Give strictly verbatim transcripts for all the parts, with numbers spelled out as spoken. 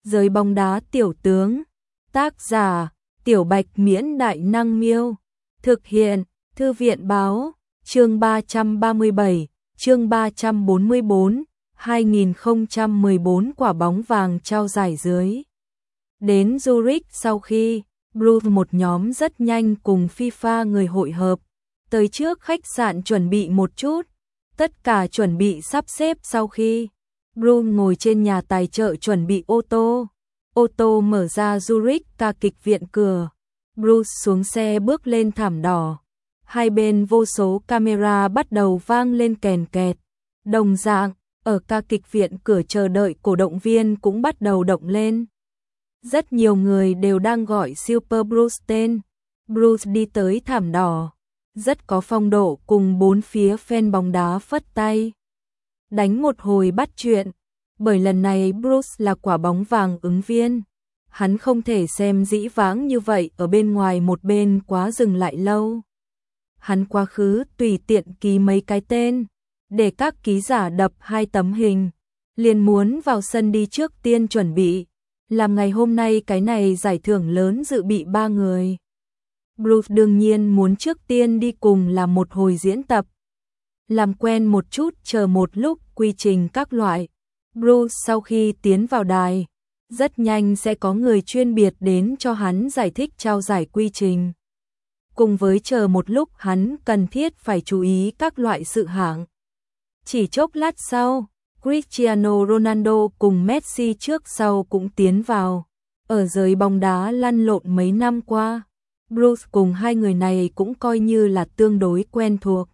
Giới bóng đá tiểu tướng. Tác giả: Tiểu Bạch Miễn Đại Năng Miêu. Thực hiện: Thư viện Báo. Chương ba trăm ba mươi bảy, chương ba trăm bốn mươi bốn, hai nghìn không trăm mười bốn quả bóng vàng trao giải dưới. Đến Zurich sau khi Blues một nhóm rất nhanh cùng FIFA người hội hợp, tới trước khách sạn chuẩn bị một chút, tất cả chuẩn bị sắp xếp sau khi Blues ngồi trên nhà tài trợ chuẩn bị ô tô. Ô tô mở ra Zurich ca kịch viện cửa, Blues xuống xe bước lên thảm đỏ. Hai bên vô số camera bắt đầu vang lên kèn kẹt. Đồng dạng, ở ca kịch viện cửa chờ đợi cổ động viên cũng bắt đầu động lên. Rất nhiều người đều đang gọi Super Blues tên. Blues đi tới thảm đỏ, rất có phong độ cùng bốn phía fan bóng đá phất tay. Đánh một hồi bắt chuyện, bởi lần này Blues là quả bóng vàng ứng viên. Hắn không thể xem dĩ vãng như vậy ở bên ngoài một bên quá dừng lại lâu. Hắn quá khứ tùy tiện ký mấy cái tên, để các ký giả đập hai tấm hình, liền muốn vào sân đi trước tiên chuẩn bị. Làm ngày hôm nay cái này giải thưởng lớn dự bị ba người. Blues đương nhiên muốn trước tiên đi cùng làm một hồi diễn tập. Làm quen một chút chờ một lúc quy trình các loại. Blues sau khi tiến vào đài, rất nhanh sẽ có người chuyên biệt đến cho hắn giải thích trao giải quy trình. Cùng với chờ một lúc hắn cần thiết phải chú ý các loại sự hạng. Chỉ chốc lát sau, Cristiano Ronaldo cùng Messi trước sau cũng tiến vào. Ở giới bóng đá lăn lộn mấy năm qua, Blues cùng hai người này cũng coi như là tương đối quen thuộc.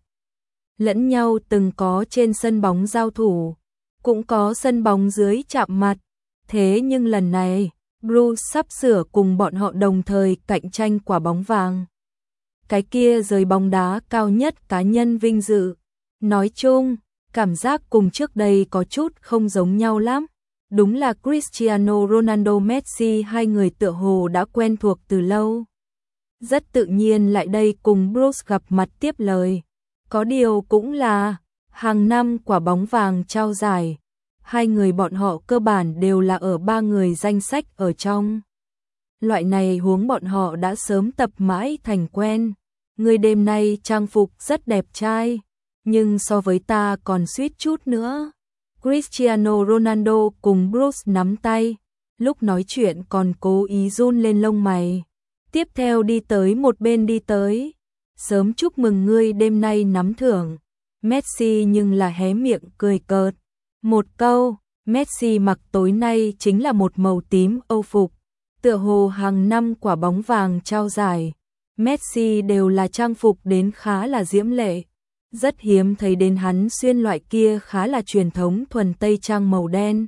Lẫn nhau từng có trên sân bóng giao thủ, cũng có sân bóng dưới chạm mặt. Thế nhưng lần này, Blues sắp sửa cùng bọn họ đồng thời cạnh tranh quả bóng vàng. Cái kia giới bóng đá cao nhất cá nhân vinh dự. Nói chung, cảm giác cùng trước đây có chút không giống nhau lắm. Đúng là Cristiano Ronaldo Messi hai người tựa hồ đã quen thuộc từ lâu. Rất tự nhiên lại đây cùng Blues gặp mặt tiếp lời. Có điều cũng là, hàng năm quả bóng vàng trao giải, hai người bọn họ cơ bản đều là ở ba người danh sách ở trong. Loại này huống bọn họ đã sớm tập mãi thành quen. Người đêm nay trang phục rất đẹp trai, nhưng so với ta còn suýt chút nữa. Cristiano Ronaldo cùng Blues nắm tay, lúc nói chuyện còn cố ý run lên lông mày. Tiếp theo đi tới một bên đi tới, sớm chúc mừng ngươi đêm nay nắm thưởng. Messi nhưng là hé miệng cười cợt. Một câu, Messi mặc tối nay chính là một màu tím Âu phục, tựa hồ hàng năm quả bóng vàng trao giải. Messi đều là trang phục đến khá là diễm lệ. Rất hiếm thấy đến hắn xuyên loại kia khá là truyền thống thuần tây trang màu đen.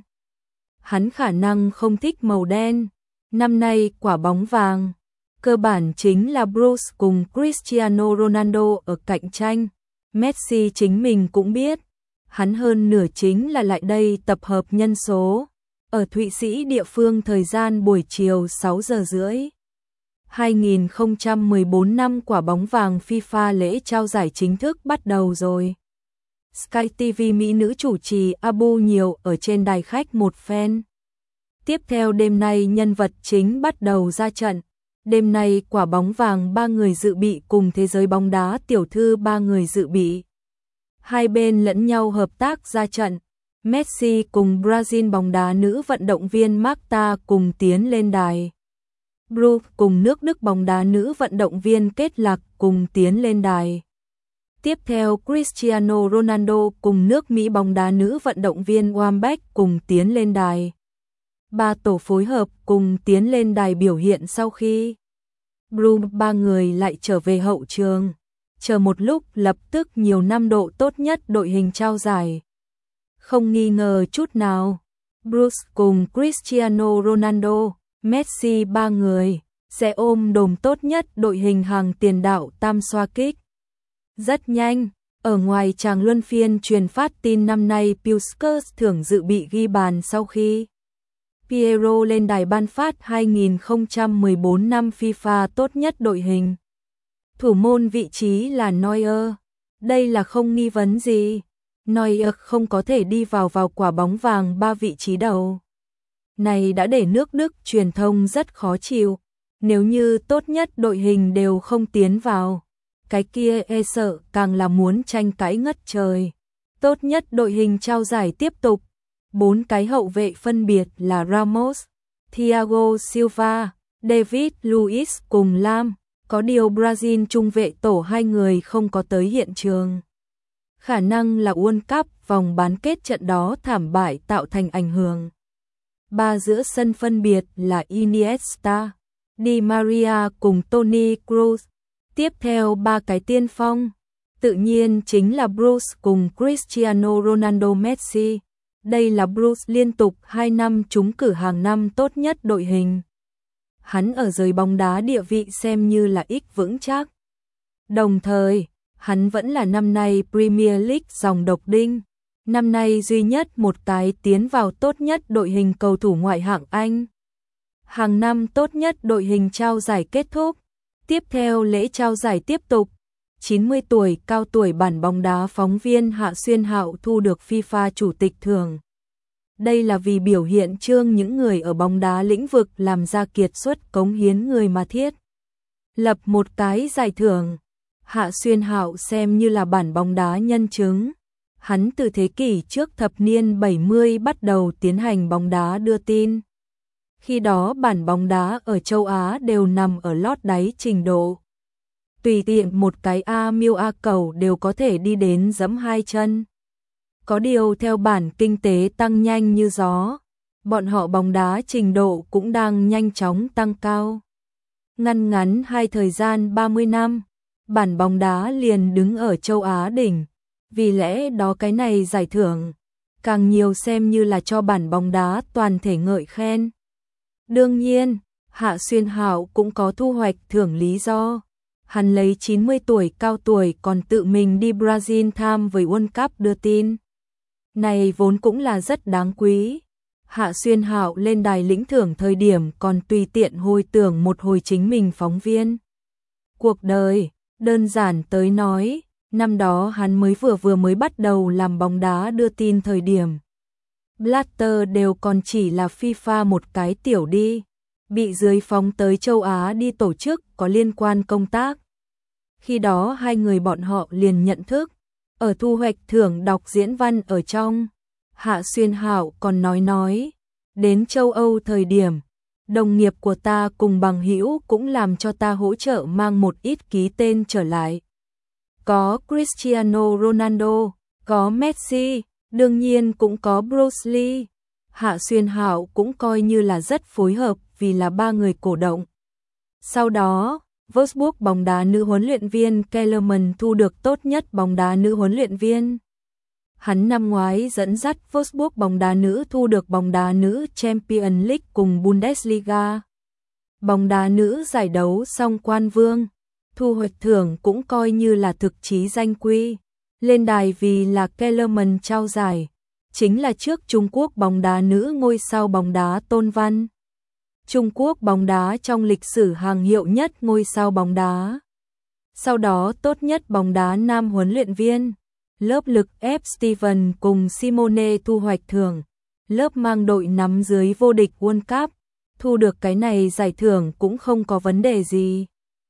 Hắn khả năng không thích màu đen. Năm nay quả bóng vàng, cơ bản chính là Blues cùng Cristiano Ronaldo ở cạnh tranh. Messi chính mình cũng biết, hắn hơn nửa chính là lại đây tập hợp nhân số. Ở Thụy Sĩ địa phương thời gian buổi chiều sáu giờ rưỡi. hai nghìn không trăm mười bốn năm quả bóng vàng FIFA lễ trao giải chính thức bắt đầu rồi. Sky ti vi Mỹ nữ chủ trì Abu nhiều ở trên đài khách một fan. Tiếp theo đêm nay nhân vật chính bắt đầu ra trận. Đêm nay quả bóng vàng ba người dự bị cùng thế giới bóng đá tiểu thư ba người dự bị. Hai bên lẫn nhau hợp tác ra trận. Messi cùng Brazil bóng đá nữ vận động viên Marta cùng tiến lên đài. Blues cùng nước Đức bóng đá nữ vận động viên Kết Lạc cùng tiến lên đài. Tiếp theo Cristiano Ronaldo cùng nước Mỹ bóng đá nữ vận động viên Wambach cùng tiến lên đài. Ba tổ phối hợp cùng tiến lên đài biểu hiện sau khi Blues ba người lại trở về hậu trường. Chờ một lúc lập tức nhiều năm độ tốt nhất đội hình trao giải. Không nghi ngờ chút nào, Blues cùng Cristiano Ronaldo, Messi ba người sẽ ôm đồm tốt nhất đội hình hàng tiền đạo tam xoa kích. Rất nhanh, ở ngoài tràng luân phiên truyền phát tin năm nay Puskas thưởng dự bị ghi bàn sau khi Piero lên đài ban phát hai nghìn không trăm mười bốn năm FIFA tốt nhất đội hình. Thủ môn vị trí là Neuer. Đây là không nghi vấn gì. Neuer không có thể đi vào vào quả bóng vàng ba vị trí đầu. Này đã để nước Đức truyền thông rất khó chịu. Nếu như tốt nhất đội hình đều không tiến vào, cái kia e sợ càng là muốn tranh cãi ngất trời. Tốt nhất đội hình trao giải tiếp tục. Bốn cái hậu vệ phân biệt là Ramos, Thiago Silva, David Luiz cùng Lam. Có điều Brazil trung vệ tổ hai người không có tới hiện trường. Khả năng là World Cup vòng bán kết trận đó thảm bại tạo thành ảnh hưởng. Ba giữa sân phân biệt là Iniesta, Di Maria cùng Toni Kroos. Tiếp theo ba cái tiên phong, tự nhiên chính là Bruce cùng Cristiano Ronaldo Messi. Đây là Bruce liên tục hai năm trúng cử hàng năm tốt nhất đội hình. Hắn ở giới bóng đá địa vị xem như là ít vững chắc. Đồng thời, hắn vẫn là năm nay Premier League dòng độc đinh. Năm nay duy nhất một cái tiến vào tốt nhất đội hình cầu thủ ngoại hạng Anh. Hàng năm tốt nhất đội hình trao giải kết thúc. Tiếp theo lễ trao giải tiếp tục. chín mươi tuổi cao tuổi bản bóng đá phóng viên Hạ Xuyên Hạo thu được FIFA chủ tịch thưởng. Đây là vì biểu hiện trương những người ở bóng đá lĩnh vực làm ra kiệt xuất cống hiến người mà thiết lập một cái giải thưởng. Hạ Xuyên Hạo xem như là bản bóng đá nhân chứng. Hắn từ thế kỷ trước thập niên bảy mươi bắt đầu tiến hành bóng đá đưa tin. Khi đó bản bóng đá ở châu Á đều nằm ở lót đáy trình độ. Tùy tiện một cái A miêu A cầu đều có thể đi đến giẫm hai chân. Có điều theo bản kinh tế tăng nhanh như gió, bọn họ bóng đá trình độ cũng đang nhanh chóng tăng cao. Ngăn ngắn hai thời gian ba mươi năm, bản bóng đá liền đứng ở châu Á đỉnh. Vì lẽ đó cái này giải thưởng, càng nhiều xem như là cho bản bóng đá toàn thể ngợi khen. Đương nhiên, Hạ Xuyên Hạo cũng có thu hoạch thưởng lý do. Hắn lấy chín mươi tuổi cao tuổi còn tự mình đi Brazil tham với World Cup đưa tin. Này vốn cũng là rất đáng quý. Hạ Xuyên Hạo lên đài lĩnh thưởng thời điểm còn tùy tiện hồi tưởng một hồi chính mình phóng viên. Cuộc đời, đơn giản tới nói, năm đó hắn mới vừa vừa mới bắt đầu làm bóng đá đưa tin thời điểm. Blatter đều còn chỉ là FIFA một cái tiểu đi, bị dưới phóng tới châu Á đi tổ chức có liên quan công tác. Khi đó hai người bọn họ liền nhận thức, ở thu hoạch thưởng đọc diễn văn ở trong. Hạ Xuyên Hạo còn nói nói, đến châu Âu thời điểm, đồng nghiệp của ta cùng bằng hữu cũng làm cho ta hỗ trợ mang một ít ký tên trở lại. Có Cristiano Ronaldo, có Messi, đương nhiên cũng có Bruce Lee. Hạ Xuyên Hạo cũng coi như là rất phối hợp vì là ba người cổ động. Sau đó, Wolfsburg bóng đá nữ huấn luyện viên Kellerman thu được tốt nhất bóng đá nữ huấn luyện viên. Hắn năm ngoái dẫn dắt Wolfsburg bóng đá nữ thu được bóng đá nữ Champions League cùng Bundesliga. Bóng đá nữ giải đấu song quan vương, thu hoạch thưởng cũng coi như là thực chí danh quy. Lên đài vì là Kellerman trao giải, chính là trước Trung Quốc bóng đá nữ ngôi sao bóng đá Tôn Văn. Trung Quốc bóng đá trong lịch sử hàng hiệu nhất ngôi sao bóng đá. Sau đó tốt nhất bóng đá nam huấn luyện viên, lớp lực ép Steven cùng Simone thu hoạch thưởng, lớp mang đội nắm dưới vô địch World Cup, thu được cái này giải thưởng cũng không có vấn đề gì.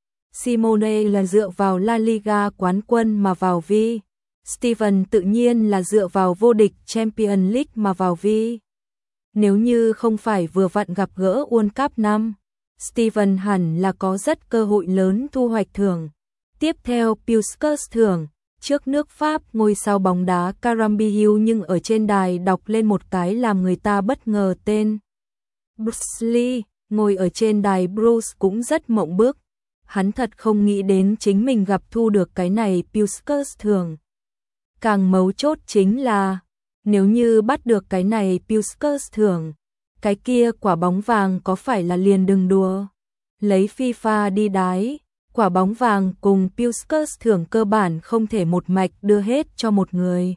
Simone là dựa vào La Liga quán quân mà vào vi, Steven tự nhiên là dựa vào vô địch Champions League mà vào vi. Nếu như không phải vừa vặn gặp gỡ World Cup năm, Steven hẳn là có rất cơ hội lớn thu hoạch thưởng. Tiếp theo Puskas thưởng, trước nước Pháp ngôi sao bóng đá Carambihiu nhưng ở trên đài đọc lên một cái làm người ta bất ngờ tên. Bruce Lee, ngồi ở trên đài Bruce cũng rất mộng bức. Hắn thật không nghĩ đến chính mình gặp thu được cái này Puskas thưởng. Càng mấu chốt chính là, nếu như bắt được cái này Puskas thưởng, cái kia quả bóng vàng có phải là liền đừng đùa. Lấy FIFA đi đái, quả bóng vàng cùng Puskas thưởng cơ bản không thể một mạch đưa hết cho một người.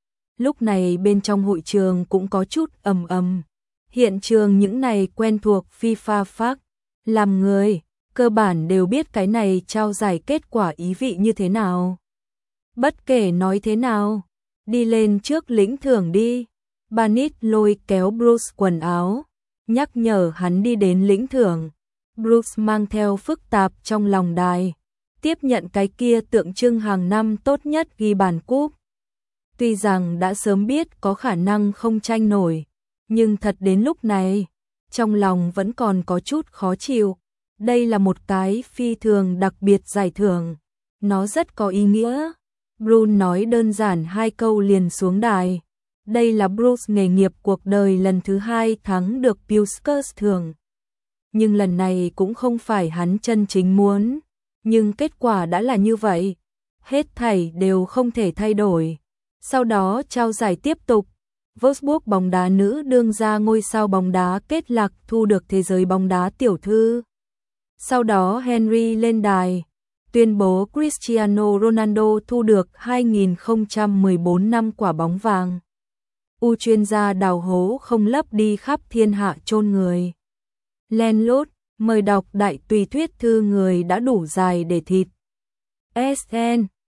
Lúc này bên trong hội trường cũng có chút ầm ầm. Hiện trường những này quen thuộc FIFA fact, làm người, cơ bản đều biết cái này trao giải kết quả ý vị như thế nào. Bất kể nói thế nào, đi lên trước lĩnh thưởng đi. Banit lôi kéo Bruce quần áo, nhắc nhở hắn đi đến lĩnh thưởng. Bruce mang theo phức tạp trong lòng đài, tiếp nhận cái kia tượng trưng hàng năm tốt nhất ghi bàn cúp. Tuy rằng đã sớm biết có khả năng không tranh nổi, nhưng thật đến lúc này, trong lòng vẫn còn có chút khó chịu. Đây là một cái phi thường đặc biệt giải thưởng, nó rất có ý nghĩa. Bruce nói đơn giản hai câu liền xuống đài. Đây là Bruce nghề nghiệp cuộc đời lần thứ hai thắng được Puskers thưởng. Nhưng lần này cũng không phải hắn chân chính muốn, nhưng kết quả đã là như vậy. Hết thảy đều không thể thay đổi. Sau đó trao giải tiếp tục. Wolfsburg bóng đá nữ đương ra ngôi sao bóng đá kết lạc thu được thế giới bóng đá tiểu thư. Sau đó Henry lên đài, tuyên bố Cristiano Ronaldo thu được hai nghìn không trăm mười bốn năm quả bóng vàng. U chuyên gia đào hố không lấp đi khắp thiên hạ chôn người. Len lút, mời đọc đại tùy thuyết thư người đã đủ dài để thịt. ét en